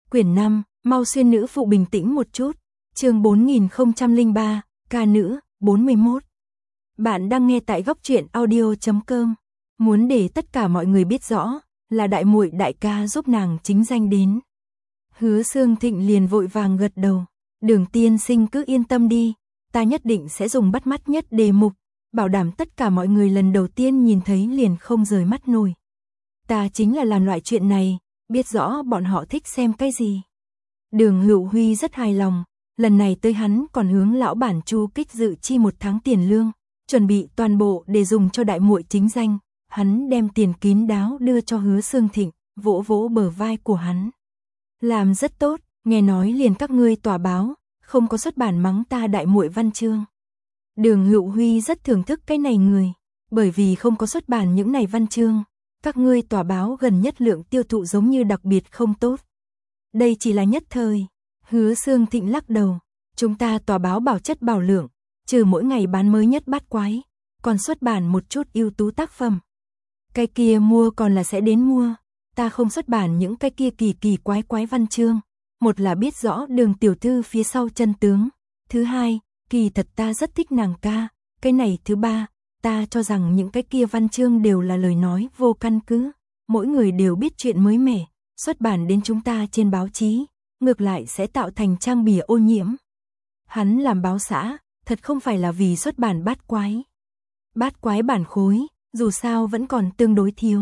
Quyển 5, mau xuyên nữ phụ bình tĩnh một chút. Chương 4003, ca nữ, 41. Bạn đang nghe tại goctruyện.audio.com. Muốn để tất cả mọi người biết rõ, là đại muội đại ca giúp nàng chính danh đến. Hứa Xương Thịnh liền vội vàng gật đầu. Đường tiên sinh cứ yên tâm đi, ta nhất định sẽ dùng bắt mắt nhất đề mục, bảo đảm tất cả mọi người lần đầu tiên nhìn thấy liền không rời mắt nổi. Ta chính là làm loại chuyện này, biết rõ bọn họ thích xem cái gì. Đường Hữu Huy rất hài lòng, lần này tới hắn còn hướng lão bản Chu Kích dự chi 1 tháng tiền lương, chuẩn bị toàn bộ để dùng cho đại muội chính danh. Hắn đem tiền kín đáo đưa cho Hứa Xương Thịnh, vỗ vỗ bờ vai của hắn. Làm rất tốt, nghe nói liền các ngươi tòa báo, không có xuất bản mắng ta đại muội văn chương. Đường Hữu Huy rất thưởng thức cái này người, bởi vì không có xuất bản những này văn chương, các ngươi tòa báo gần nhất lượng tiêu thụ giống như đặc biệt không tốt. Đây chỉ là nhất thời. Hứa Xương Thịnh lắc đầu, chúng ta tòa báo bảo chất bảo lượng, trừ mỗi ngày bán mới nhất bát quái, còn xuất bản một chút ưu tú tác phẩm. Cái kia mua còn là sẽ đến mua, ta không xuất bản những cái kia kỳ kỳ quái quái văn chương. Một là biết rõ Đường tiểu thư phía sau chân tướng, thứ hai, kỳ thật ta rất thích nàng ca, cái này thứ ba, ta cho rằng những cái kia văn chương đều là lời nói vô căn cứ, mỗi người đều biết chuyện mới mẻ, xuất bản đến chúng ta trên báo chí, ngược lại sẽ tạo thành trang bìa ô nhiễm. Hắn làm báo xã, thật không phải là vì xuất bản bát quái. Bát quái bản khối, dù sao vẫn còn tương đối thiếu.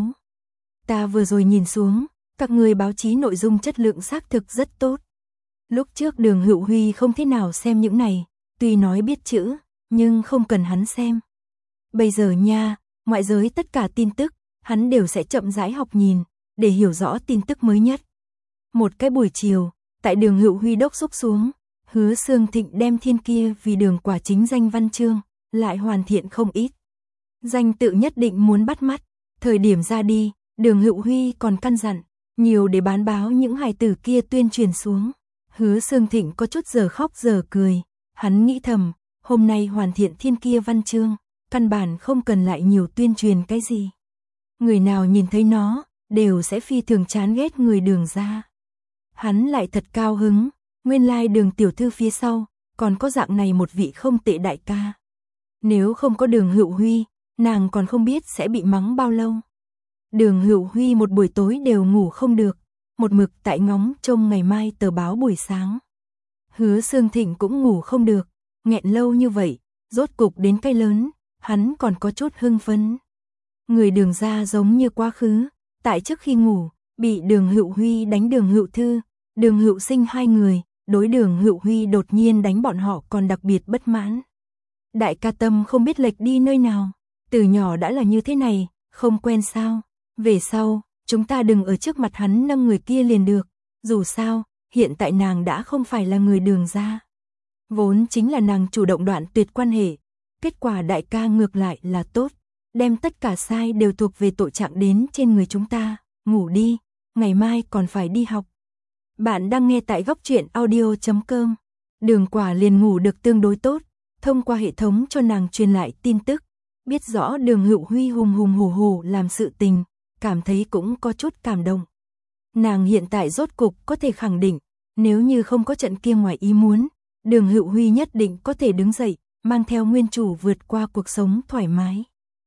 Ta vừa rồi nhìn xuống, các người báo chí nội dung chất lượng xác thực rất tốt. Lúc trước Đường Hữu Huy không thế nào xem những này, tuy nói biết chữ, nhưng không cần hắn xem. Bây giờ nha, ngoại giới tất cả tin tức, hắn đều sẽ chậm rãi học nhìn, để hiểu rõ tin tức mới nhất. Một cái buổi chiều, tại Đường Hữu Huy đốc xúc xuống, Hứa Xương Thịnh đem thiên kia vì Đường quả chính danh văn chương, lại hoàn thiện không ít. Danh tự nhất định muốn bắt mắt, thời điểm ra đi, Đường Hữu Huy còn căn dặn, nhiều để bán báo những hài tử kia tuyên truyền xuống. Hứa Xương Thịnh có chút giờ khóc giờ cười, hắn nghĩ thầm, hôm nay hoàn thiện thiên kia văn chương, căn bản không cần lại nhiều tuyên truyền cái gì. Người nào nhìn thấy nó, đều sẽ phi thường chán ghét người Đường ra. Hắn lại thật cao hứng, nguyên lai Đường tiểu thư phía sau, còn có dạng này một vị không tệ đại ca. Nếu không có Đường Hữu Huy, nàng còn không biết sẽ bị mắng bao lâu. Đường Hữu Huy một buổi tối đều ngủ không được, một mực tại ngóng trông ngày mai tờ báo buổi sáng. Hứa Xương Thịnh cũng ngủ không được, nghẹn lâu như vậy, rốt cục đến cái lớn, hắn còn có chút hưng phấn. Người Đường ra giống như quá khứ, tại trước khi ngủ, bị Đường Hữu Huy đánh Đường Hữu Thư, Đường Hữu Sinh hai người, đối Đường Hữu Huy đột nhiên đánh bọn họ còn đặc biệt bất mãn. Đại ca Tâm không biết lệch đi nơi nào, từ nhỏ đã là như thế này, không quen sao, về sau, chúng ta đừng ở trước mặt hắn nâng người kia liền được, dù sao, hiện tại nàng đã không phải là người Đường ra. Vốn chính là nàng chủ động đoạn tuyệt quan hệ, kết quả đại ca ngược lại là tốt, đem tất cả sai đều thuộc về tội trạng đến trên người chúng ta, ngủ đi, ngày mai còn phải đi học. Bạn đang nghe tại goctruyện.audio.com. Đường Quả liền ngủ được tương đối tốt, thông qua hệ thống cho nàng truyền lại tin tức, biết rõ Đường Hữu Huy hùng hùng hổ hổ làm sự tình, cảm thấy cũng có chút cảm động. Nàng hiện tại rốt cục có thể khẳng định, nếu như không có trận kia ngoài ý muốn, Đường Hữu Huy nhất định có thể đứng dậy, mang theo nguyên chủ vượt qua cuộc sống thoải mái.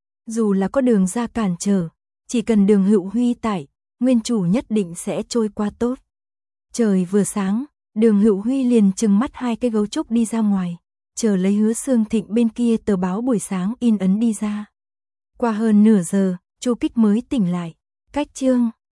Dù là có Đường ra cản trở, chỉ cần Đường Hữu Huy tại, nguyên chủ nhất định sẽ trôi qua tốt. Trời vừa sáng, Đường Hữu Huy liền trừng mắt hai cái gấu trúc đi ra ngoài, chờ lấy Hứa Xương Thịnh bên kia tờ báo buổi sáng in ấn đi ra. Qua hơn nửa giờ, Chu Kích mới tỉnh lại, cách chương